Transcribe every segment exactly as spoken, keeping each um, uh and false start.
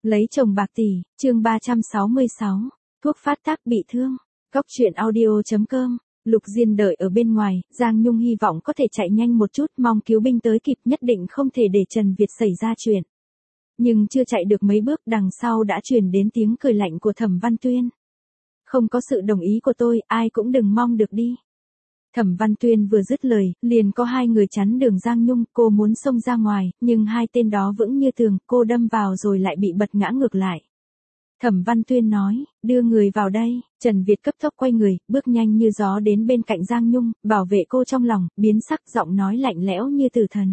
Lấy chồng bạc tỷ, chương ba trăm sáu mươi sáu, thuốc phát tác bị thương. Cóc truyện audio chấm com. Lục Diên đợi ở bên ngoài, Giang Nhung hy vọng có thể chạy nhanh một chút, mong cứu binh tới kịp, nhất định không thể để Trần Việt xảy ra chuyện. Nhưng chưa chạy được mấy bước, đằng sau đã truyền đến tiếng cười lạnh của Thẩm Văn Tuyên. Không có sự đồng ý của tôi, ai cũng đừng mong được đi. Thẩm Văn Tuyên vừa dứt lời, liền có hai người chắn đường Giang Nhung, cô muốn xông ra ngoài, nhưng hai tên đó vững như tường, cô đâm vào rồi lại bị bật ngã ngược lại. Thẩm Văn Tuyên nói, đưa người vào đây. Trần Việt cấp tốc quay người, bước nhanh như gió đến bên cạnh Giang Nhung, bảo vệ cô trong lòng, biến sắc, giọng nói lạnh lẽo như tử thần.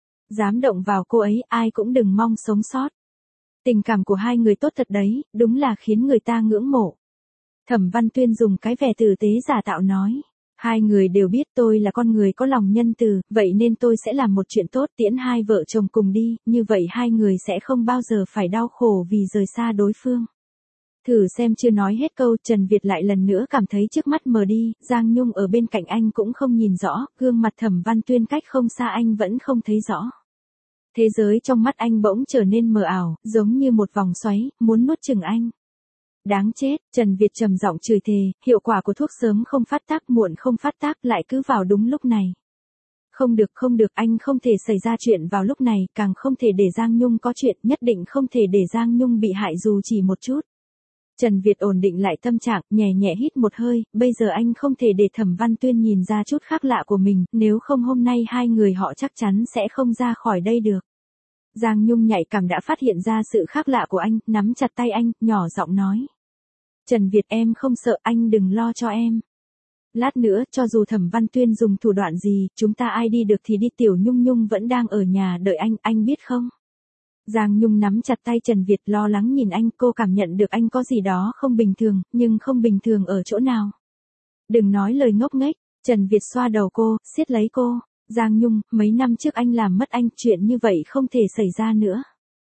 Dám động vào cô ấy, ai cũng đừng mong sống sót. Tình cảm của hai người tốt thật đấy, đúng là khiến người ta ngưỡng mộ. Thẩm Văn Tuyên dùng cái vẻ tử tế giả tạo nói. Hai người đều biết tôi là con người có lòng nhân từ, vậy nên tôi sẽ làm một chuyện tốt, tiễn hai vợ chồng cùng đi, như vậy hai người sẽ không bao giờ phải đau khổ vì rời xa đối phương. Thử xem. Chưa nói hết câu, Trần Việt lại lần nữa cảm thấy trước mắt mờ đi, Giang Nhung ở bên cạnh anh cũng không nhìn rõ, gương mặt Thẩm Văn Tuyên cách không xa anh vẫn không thấy rõ. Thế giới trong mắt anh bỗng trở nên mờ ảo, giống như một vòng xoáy, muốn nuốt chửng anh. Đáng chết, Trần Việt trầm giọng chửi thề, hiệu quả của thuốc sớm không phát tác muộn không phát tác lại cứ vào đúng lúc này. Không được không được, anh không thể xảy ra chuyện vào lúc này, càng không thể để Giang Nhung có chuyện, nhất định không thể để Giang Nhung bị hại dù chỉ một chút. Trần Việt ổn định lại tâm trạng, nhẹ nhẹ hít một hơi, bây giờ anh không thể để Thẩm Văn Tuyên nhìn ra chút khác lạ của mình, nếu không hôm nay hai người họ chắc chắn sẽ không ra khỏi đây được. Giang Nhung nhạy cảm đã phát hiện ra sự khác lạ của anh, nắm chặt tay anh, nhỏ giọng nói. Trần Việt, em không sợ, anh đừng lo cho em. Lát nữa, cho dù Thẩm Văn Tuyên dùng thủ đoạn gì, chúng ta ai đi được thì đi, Tiểu Nhung Nhung vẫn đang ở nhà đợi anh, anh biết không? Giang Nhung nắm chặt tay Trần Việt, lo lắng nhìn anh, cô cảm nhận được anh có gì đó không bình thường, nhưng không bình thường ở chỗ nào. Đừng nói lời ngốc nghếch. Trần Việt xoa đầu cô, siết lấy cô. Giang Nhung, mấy năm trước anh làm mất anh, chuyện như vậy không thể xảy ra nữa.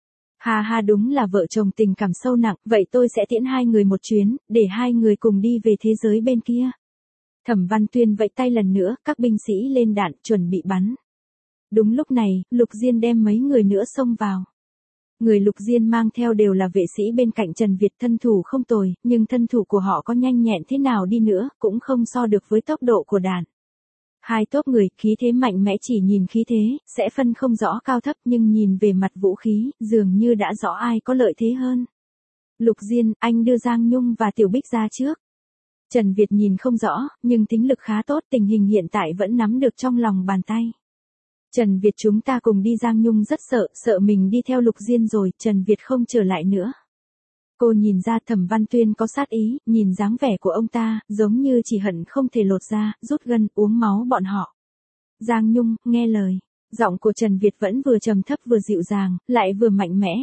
Ha ha, đúng là vợ chồng tình cảm sâu nặng, vậy tôi sẽ tiễn hai người một chuyến, để hai người cùng đi về thế giới bên kia. Thẩm Văn Tuyên vẫy tay lần nữa, các binh sĩ lên đạn, chuẩn bị bắn. Đúng lúc này, Lục Diên đem mấy người nữa xông vào. Người Lục Diên mang theo đều là vệ sĩ bên cạnh Trần Việt, thân thủ không tồi, nhưng thân thủ của họ có nhanh nhẹn thế nào đi nữa, cũng không so được với tốc độ của đạn. Hai tốp người, khí thế mạnh mẽ, chỉ nhìn khí thế, sẽ phân không rõ cao thấp, nhưng nhìn về mặt vũ khí, dường như đã rõ ai có lợi thế hơn. Lục Diên, anh đưa Giang Nhung và Tiểu Bích ra trước. Trần Việt nhìn không rõ, nhưng tính lực khá tốt, tình hình hiện tại vẫn nắm được trong lòng bàn tay. Trần Việt, chúng ta cùng đi. Giang Nhung rất sợ, sợ mình đi theo Lục Diên rồi, Trần Việt không trở lại nữa. Cô nhìn ra Thẩm Văn Tuyên có sát ý, nhìn dáng vẻ của ông ta, giống như chỉ hận không thể lột ra, rút gân, uống máu bọn họ. Giang Nhung, nghe lời. Giọng của Trần Việt vẫn vừa trầm thấp vừa dịu dàng, lại vừa mạnh mẽ.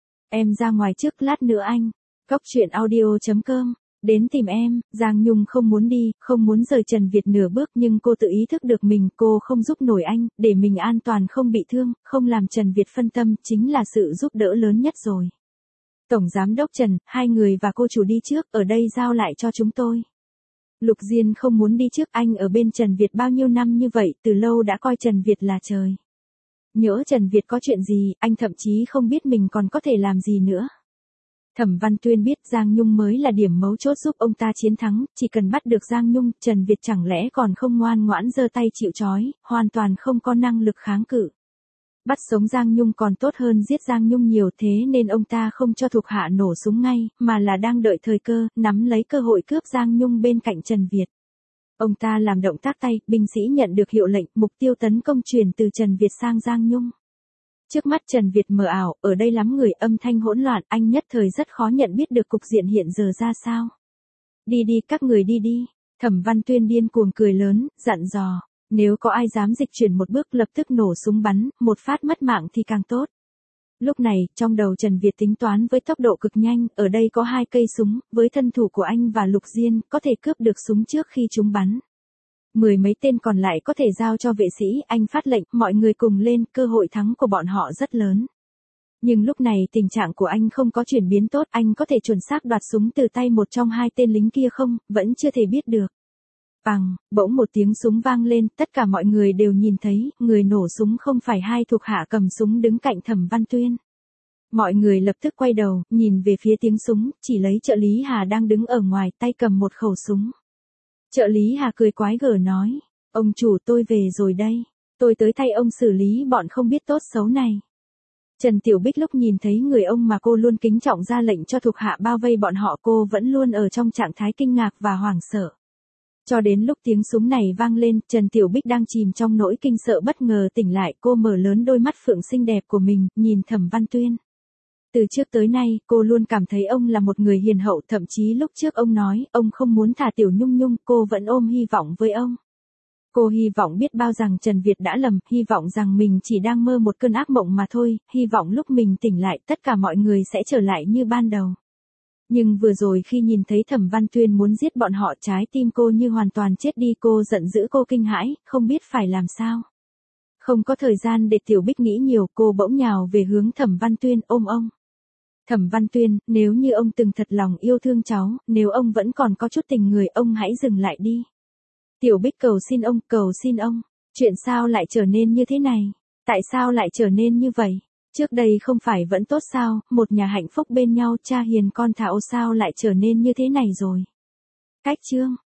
Em ra ngoài trước, lát nữa anh. Cóc truyện audio chấm com. Đến tìm em. Giang Nhung không muốn đi, không muốn rời Trần Việt nửa bước, nhưng cô tự ý thức được mình, cô không giúp nổi anh, để mình an toàn không bị thương, không làm Trần Việt phân tâm, chính là sự giúp đỡ lớn nhất rồi. Tổng Giám đốc Trần, hai người và cô chủ đi trước, ở đây giao lại cho chúng tôi. Lục Diên không muốn đi trước, anh ở bên Trần Việt bao nhiêu năm như vậy, từ lâu đã coi Trần Việt là trời. Nhỡ Trần Việt có chuyện gì, anh thậm chí không biết mình còn có thể làm gì nữa. Thẩm Văn Tuyên biết Giang Nhung mới là điểm mấu chốt giúp ông ta chiến thắng, chỉ cần bắt được Giang Nhung, Trần Việt chẳng lẽ còn không ngoan ngoãn giơ tay chịu trói, hoàn toàn không có năng lực kháng cự. Bắt sống Giang Nhung còn tốt hơn giết Giang Nhung nhiều, thế nên ông ta không cho thuộc hạ nổ súng ngay, mà là đang đợi thời cơ, nắm lấy cơ hội cướp Giang Nhung bên cạnh Trần Việt. Ông ta làm động tác tay, binh sĩ nhận được hiệu lệnh, mục tiêu tấn công chuyển từ Trần Việt sang Giang Nhung. Trước mắt Trần Việt mờ ảo, ở đây lắm người, âm thanh hỗn loạn, anh nhất thời rất khó nhận biết được cục diện hiện giờ ra sao. Đi đi, các người đi đi. Thẩm Văn Tuyên điên cuồng cười lớn, dặn dò. Nếu có ai dám dịch chuyển một bước, lập tức nổ súng bắn, một phát mất mạng thì càng tốt. Lúc này, trong đầu Trần Việt tính toán với tốc độ cực nhanh, ở đây có hai cây súng, với thân thủ của anh và Lục Diên, có thể cướp được súng trước khi chúng bắn. Mười mấy tên còn lại có thể giao cho vệ sĩ, anh phát lệnh, mọi người cùng lên, cơ hội thắng của bọn họ rất lớn. Nhưng lúc này tình trạng của anh không có chuyển biến tốt, anh có thể chuẩn xác đoạt súng từ tay một trong hai tên lính kia không, vẫn chưa thể biết được. Bằng, bỗng một tiếng súng vang lên, tất cả mọi người đều nhìn thấy, người nổ súng không phải hai thuộc hạ cầm súng đứng cạnh Thẩm Văn Tuyên. Mọi người lập tức quay đầu, nhìn về phía tiếng súng, chỉ lấy trợ lý Hà đang đứng ở ngoài, tay cầm một khẩu súng. Trợ lý Hà cười quái gở nói, ông chủ tôi về rồi đây, tôi tới thay ông xử lý bọn không biết tốt xấu này. Trần Tiểu Bích lúc nhìn thấy người ông mà cô luôn kính trọng ra lệnh cho thuộc hạ bao vây bọn họ, cô vẫn luôn ở trong trạng thái kinh ngạc và hoảng sợ. Cho đến lúc tiếng súng này vang lên, Trần Tiểu Bích đang chìm trong nỗi kinh sợ bất ngờ tỉnh lại, cô mở lớn đôi mắt phượng xinh đẹp của mình, nhìn Thẩm Văn Tuyên. Từ trước tới nay, cô luôn cảm thấy ông là một người hiền hậu, thậm chí lúc trước ông nói, ông không muốn thả Tiểu Nhung Nhung, cô vẫn ôm hy vọng với ông. Cô hy vọng biết bao rằng Trần Việt đã lầm, hy vọng rằng mình chỉ đang mơ một cơn ác mộng mà thôi, hy vọng lúc mình tỉnh lại tất cả mọi người sẽ trở lại như ban đầu. Nhưng vừa rồi khi nhìn thấy Thẩm Văn Tuyên muốn giết bọn họ, trái tim cô như hoàn toàn chết đi, cô giận dữ, cô kinh hãi, không biết phải làm sao. Không có thời gian để Tiểu Bích nghĩ nhiều, cô bỗng nhào về hướng Thẩm Văn Tuyên, ôm ông. Thẩm Văn Tuyên, nếu như ông từng thật lòng yêu thương cháu, nếu ông vẫn còn có chút tình người, ông hãy dừng lại đi. Tiểu Bích cầu xin ông, cầu xin ông. Chuyện sao lại trở nên như thế này? Tại sao lại trở nên như vậy? Trước đây không phải vẫn tốt sao, một nhà hạnh phúc bên nhau, cha hiền con thảo, sao lại trở nên như thế này rồi? Cách chương